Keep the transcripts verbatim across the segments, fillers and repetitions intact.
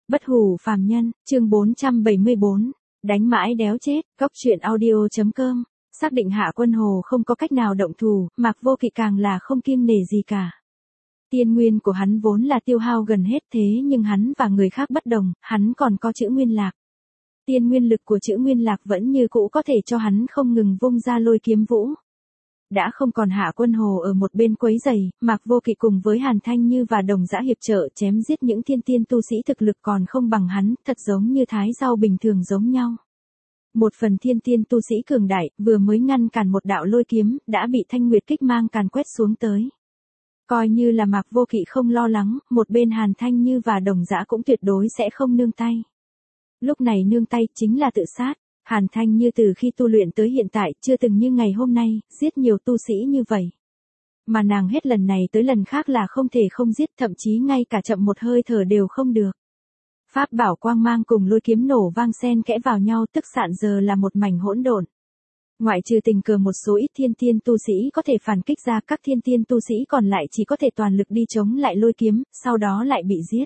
Bất hủ phàm nhân, chương bốn trăm bảy mươi bốn, đánh mãi đéo chết, góc truyện audio.com, xác định Hạ Quân Hồ không có cách nào động thủ, Mạc Vô Kỵ càng là không kiêng nể gì cả. Tiên nguyên của hắn vốn là tiêu hao gần hết thế nhưng hắn và người khác bất đồng, hắn còn có chữ nguyên lạc. Tiên nguyên lực của chữ nguyên lạc vẫn như cũ có thể cho hắn không ngừng vung ra lôi kiếm vũ. Đã không còn Hạ Quân Hồ ở một bên quấy giày, Mạc Vô Kỵ cùng với Hàn Thanh Như và Đồng Dã hiệp trợ chém giết những thiên tiên tu sĩ thực lực còn không bằng hắn, thật giống như thái rau bình thường giống nhau. Một phần thiên tiên tu sĩ cường đại, vừa mới ngăn cản một đạo lôi kiếm, đã bị Thanh Nguyệt kích mang càn quét xuống tới. Coi như là Mạc Vô Kỵ không lo lắng, một bên Hàn Thanh Như và Đồng Dã cũng tuyệt đối sẽ không nương tay. Lúc này nương tay chính là tự sát. Hàn Thanh Như từ khi tu luyện tới hiện tại chưa từng như ngày hôm nay, giết nhiều tu sĩ như vậy. Mà nàng hết lần này tới lần khác là không thể không giết, thậm chí ngay cả chậm một hơi thở đều không được. Pháp bảo quang mang cùng lôi kiếm nổ vang xen kẽ vào nhau, tức sạn giờ là một mảnh hỗn độn. Ngoại trừ tình cờ một số ít thiên tiên tu sĩ có thể phản kích ra, các thiên tiên tu sĩ còn lại chỉ có thể toàn lực đi chống lại lôi kiếm, sau đó lại bị giết.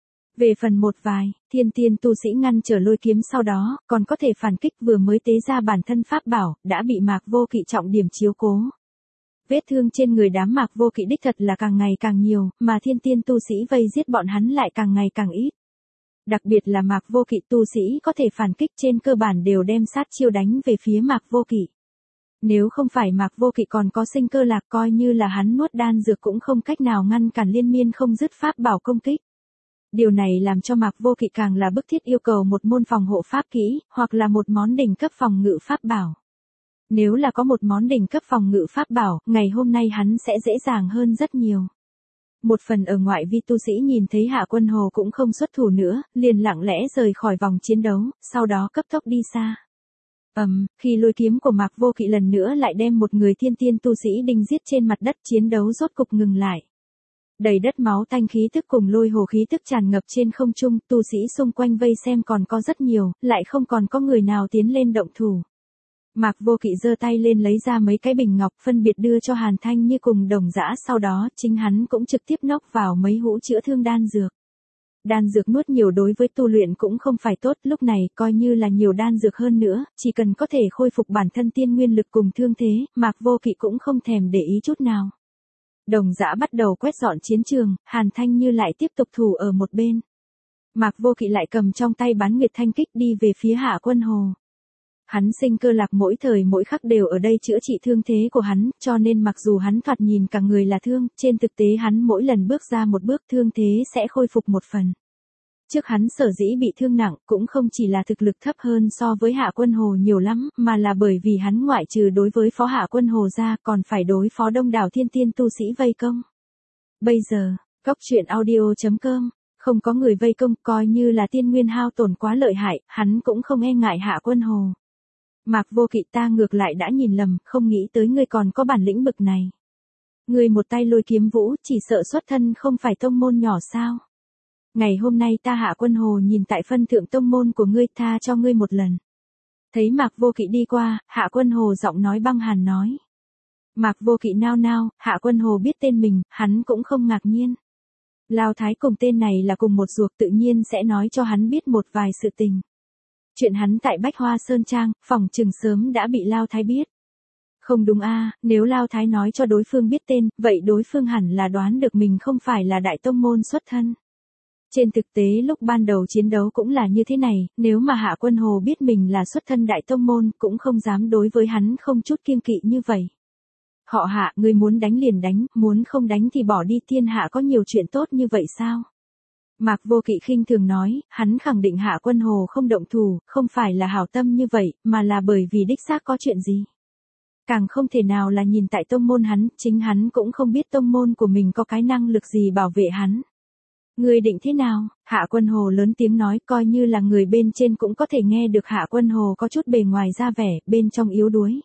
Về phần một vài, thiên tiên tu sĩ ngăn trở lôi kiếm sau đó, còn có thể phản kích vừa mới tế ra bản thân pháp bảo, đã bị Mạc Vô Kỵ trọng điểm chiếu cố. Vết thương trên người đám Mạc Vô Kỵ đích thật là càng ngày càng nhiều, mà thiên tiên tu sĩ vây giết bọn hắn lại càng ngày càng ít. Đặc biệt là Mạc Vô Kỵ tu sĩ có thể phản kích trên cơ bản đều đem sát chiêu đánh về phía Mạc Vô Kỵ. Nếu không phải Mạc Vô Kỵ còn có sinh cơ lạc, coi như là hắn nuốt đan dược cũng không cách nào ngăn cản liên miên không dứt pháp bảo công kích. Điều này làm cho Mạc Vô Kỵ càng là bức thiết yêu cầu một môn phòng hộ pháp kỹ, hoặc là một món đỉnh cấp phòng ngự pháp bảo. Nếu là có một món đỉnh cấp phòng ngự pháp bảo, ngày hôm nay hắn sẽ dễ dàng hơn rất nhiều. Một phần ở ngoại vi tu sĩ nhìn thấy Hạ Quân Hồ cũng không xuất thủ nữa, liền lặng lẽ rời khỏi vòng chiến đấu, sau đó cấp tốc đi xa. Ầm, um, khi lôi kiếm của Mạc Vô Kỵ lần nữa lại đem một người thiên tiên tu sĩ đinh giết trên mặt đất, chiến đấu rốt cục ngừng lại. Đầy đất máu tanh khí tức cùng lôi hồ khí tức tràn ngập trên không trung, tu sĩ xung quanh vây xem còn có rất nhiều, lại không còn có người nào tiến lên động thủ. Mạc Vô Kỵ giơ tay lên lấy ra mấy cái bình ngọc phân biệt đưa cho Hàn Thanh Như cùng Đồng Dã, sau đó chính hắn cũng trực tiếp nốc vào mấy hũ chữa thương đan dược. Đan dược nuốt nhiều đối với tu luyện cũng không phải tốt, lúc này coi như là nhiều đan dược hơn nữa, chỉ cần có thể khôi phục bản thân tiên nguyên lực cùng thương thế, Mạc Vô Kỵ cũng không thèm để ý chút nào. Đồng Dã bắt đầu quét dọn chiến trường, Hàn Thanh Như lại tiếp tục thủ ở một bên. Mạc Vô Kỵ lại cầm trong tay bán nguyệt thanh kích đi về phía Hạ Quân Hồ. Hắn sinh cơ lạc mỗi thời mỗi khắc đều ở đây chữa trị thương thế của hắn, cho nên mặc dù hắn thoạt nhìn cả người là thương, trên thực tế hắn mỗi lần bước ra một bước thương thế sẽ khôi phục một phần. Trước hắn sở dĩ bị thương nặng cũng không chỉ là thực lực thấp hơn so với Hạ Quân Hồ nhiều lắm, mà là bởi vì hắn ngoại trừ đối với phó Hạ Quân Hồ ra còn phải đối phó đông đảo thiên tiên tu sĩ vây công. Bây giờ, góc truyện audio.com, không có người vây công, coi như là tiên nguyên hao tổn quá lợi hại, hắn cũng không e ngại Hạ Quân Hồ. Mạc Vô Kỵ, ta ngược lại đã nhìn lầm, không nghĩ tới ngươi còn có bản lĩnh bực này. Ngươi một tay lôi kiếm vũ, chỉ sợ xuất thân không phải tông môn nhỏ sao? Ngày hôm nay ta Hạ Quân Hồ nhìn tại phân thượng tông môn của ngươi, tha cho ngươi một lần. Thấy Mạc Vô Kỵ đi qua, Hạ Quân Hồ giọng nói băng hàn nói. Mạc Vô Kỵ nao nao, Hạ Quân Hồ biết tên mình, hắn cũng không ngạc nhiên. Lao Thái cùng tên này là cùng một ruột, tự nhiên sẽ nói cho hắn biết một vài sự tình. Chuyện hắn tại Bách Hoa Sơn Trang, phòng chừng sớm đã bị Lao Thái biết. Không đúng a, nếu Lao Thái nói cho đối phương biết tên, vậy đối phương hẳn là đoán được mình không phải là đại tông môn xuất thân. Trên thực tế lúc ban đầu chiến đấu cũng là như thế này, nếu mà Hạ Quân Hồ biết mình là xuất thân đại tông môn cũng không dám đối với hắn không chút kiêng kỵ như vậy. Họ Hạ, ngươi muốn đánh liền đánh, muốn không đánh thì bỏ đi, thiên hạ có nhiều chuyện tốt như vậy sao? Mạc Vô Kỵ khinh thường nói, hắn khẳng định Hạ Quân Hồ không động thủ, không phải là hảo tâm như vậy, mà là bởi vì đích xác có chuyện gì. Càng không thể nào là nhìn tại tông môn hắn, chính hắn cũng không biết tông môn của mình có cái năng lực gì bảo vệ hắn. Ngươi định thế nào? Hạ Quân Hồ lớn tiếng nói, coi như là người bên trên cũng có thể nghe được Hạ Quân Hồ có chút bề ngoài ra vẻ, bên trong yếu đuối.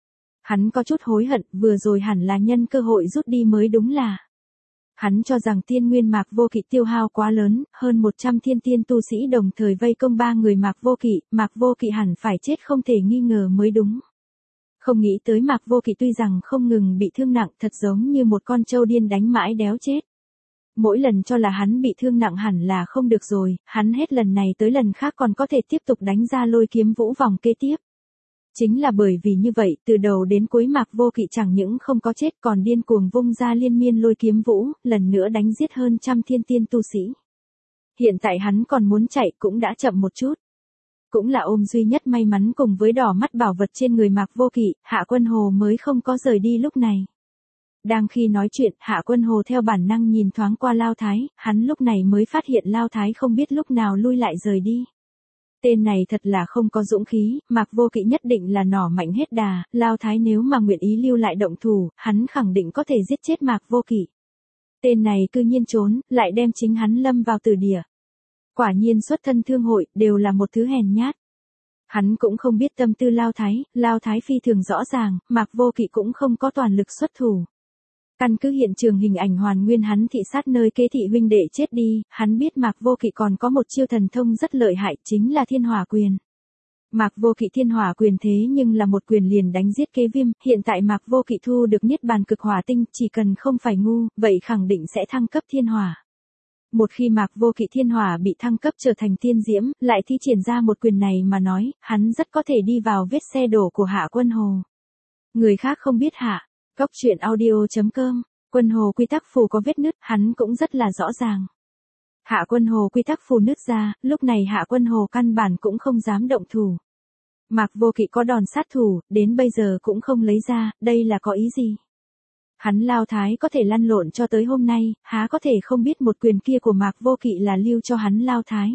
Hắn có chút hối hận, vừa rồi hẳn là nhân cơ hội rút đi mới đúng là. Hắn cho rằng tiên nguyên Mạc Vô Kỵ tiêu hao quá lớn, hơn một trăm thiên tiên tu sĩ đồng thời vây công ba người Mạc Vô Kỵ, Mạc Vô Kỵ hẳn phải chết không thể nghi ngờ mới đúng. Không nghĩ tới Mạc Vô Kỵ tuy rằng không ngừng bị thương nặng, thật giống như một con trâu điên đánh mãi đéo chết. Mỗi lần cho là hắn bị thương nặng hẳn là không được rồi, hắn hết lần này tới lần khác còn có thể tiếp tục đánh ra lôi kiếm vũ vòng kế tiếp. Chính là bởi vì như vậy, từ đầu đến cuối Mạc Vô Kỵ chẳng những không có chết còn điên cuồng vung ra liên miên lôi kiếm vũ, lần nữa đánh giết hơn trăm thiên tiên tu sĩ. Hiện tại hắn còn muốn chạy cũng đã chậm một chút. Cũng là ôm duy nhất may mắn cùng với đỏ mắt bảo vật trên người Mạc Vô Kỵ, Hạ Quân Hồ mới không có rời đi lúc này. Đang khi nói chuyện, Hạ Quân Hồ theo bản năng nhìn thoáng qua Lao Thái, hắn lúc này mới phát hiện Lao Thái không biết lúc nào lui lại rời đi. Tên này thật là không có dũng khí, Mạc Vô Kỵ nhất định là nỏ mạnh hết đà, Lao Thái nếu mà nguyện ý lưu lại động thủ, hắn khẳng định có thể giết chết Mạc Vô Kỵ. Tên này cư nhiên trốn, lại đem chính hắn lâm vào tử địa. Quả nhiên xuất thân thương hội, đều là một thứ hèn nhát. Hắn cũng không biết tâm tư Lao Thái, Lao Thái phi thường rõ ràng, Mạc Vô Kỵ cũng không có toàn lực xuất thủ. Căn cứ hiện trường hình ảnh hoàn nguyên hắn thị sát nơi kế thị huynh đệ chết đi, hắn biết Mạc Vô Kỵ còn có một chiêu thần thông rất lợi hại chính là thiên hỏa quyền. Mạc Vô Kỵ thiên hỏa quyền thế nhưng là một quyền liền đánh giết kế viêm, hiện tại Mạc Vô Kỵ thu được niết bàn cực hỏa tinh, chỉ cần không phải ngu, vậy khẳng định sẽ thăng cấp thiên hỏa. Một khi Mạc Vô Kỵ thiên hỏa bị thăng cấp trở thành tiên diễm, lại thi triển ra một quyền này mà nói, hắn rất có thể đi vào vết xe đổ của Hạ Quân Hồ. Người khác không biết hạ. Cốc truyện audio chấm com, Quân Hồ quy tắc phù có vết nứt, hắn cũng rất là rõ ràng. Hạ Quân Hồ quy tắc phù nứt ra, lúc này Hạ Quân Hồ căn bản cũng không dám động thủ. Mạc Vô Kỵ có đòn sát thủ, đến bây giờ cũng không lấy ra, đây là có ý gì? Hắn Lao Thái có thể lăn lộn cho tới hôm nay, há có thể không biết một quyền kia của Mạc Vô Kỵ là lưu cho hắn Lao Thái.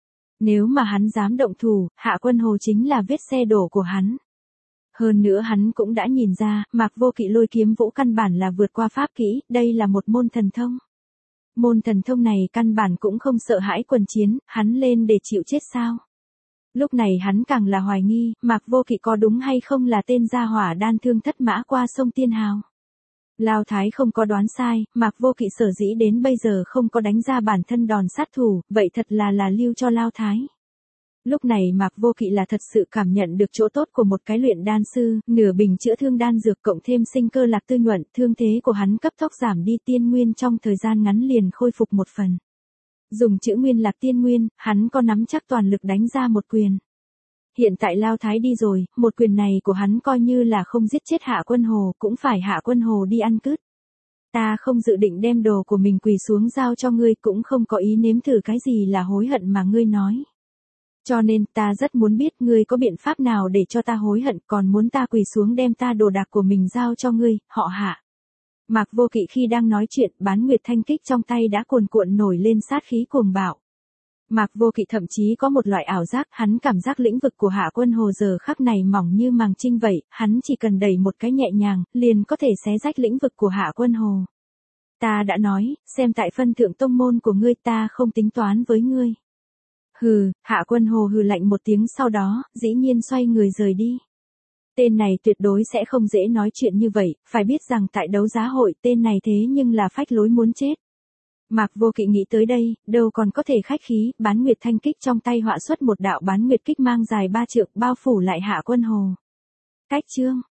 Nếu mà hắn dám động thủ, Hạ Quân Hồ chính là vết xe đổ của hắn. Hơn nữa hắn cũng đã nhìn ra, Mạc Vô Kỵ lôi kiếm vũ căn bản là vượt qua pháp kỹ, đây là một môn thần thông. Môn thần thông này căn bản cũng không sợ hãi quần chiến, hắn lên để chịu chết sao? Lúc này hắn càng là hoài nghi, Mạc Vô Kỵ có đúng hay không là tên gia hỏa đan thương thất mã qua sông Tiên Hào. Lao Thái không có đoán sai, Mạc Vô Kỵ sở dĩ đến bây giờ không có đánh ra bản thân đòn sát thủ, vậy thật là là lưu cho Lao Thái. Lúc này Mạc Vô Kỵ là thật sự cảm nhận được chỗ tốt của một cái luyện đan sư, nửa bình chữa thương đan dược cộng thêm sinh cơ lạc tư nhuận, thương thế của hắn cấp tốc giảm đi tiên nguyên trong thời gian ngắn liền khôi phục một phần. Dùng chữ nguyên lạc tiên nguyên, hắn có nắm chắc toàn lực đánh ra một quyền. Hiện tại Lao Thái đi rồi, một quyền này của hắn coi như là không giết chết Hạ Quân Hồ, cũng phải Hạ Quân Hồ đi ăn cứt. Ta không dự định đem đồ của mình quỳ xuống giao cho ngươi, cũng không có ý nếm thử cái gì là hối hận mà ngươi nói. Cho nên ta rất muốn biết ngươi có biện pháp nào để cho ta hối hận, còn muốn ta quỳ xuống đem ta đồ đạc của mình giao cho ngươi, họ Hạ. Mạc Vô Kỵ khi đang nói chuyện, bán nguyệt thanh kích trong tay đã cuồn cuộn nổi lên sát khí cuồng bạo. Mạc Vô Kỵ thậm chí có một loại ảo giác, hắn cảm giác lĩnh vực của Hạ Quân Hồ giờ khắc này mỏng như màng trinh vậy, hắn chỉ cần đẩy một cái nhẹ nhàng, liền có thể xé rách lĩnh vực của Hạ Quân Hồ. Ta đã nói, xem tại phân thượng tông môn của ngươi, ta không tính toán với ngươi. Hừ, Hạ Quân Hồ hừ lạnh một tiếng, sau đó, dĩ nhiên xoay người rời đi. Tên này tuyệt đối sẽ không dễ nói chuyện như vậy, phải biết rằng tại đấu giá hội tên này thế nhưng là phách lối muốn chết. Mạc Vô Kỵ nghĩ tới đây, đâu còn có thể khách khí, bán nguyệt thanh kích trong tay họa xuất một đạo bán nguyệt kích mang dài ba trượng bao phủ lại Hạ Quân Hồ. Cách chương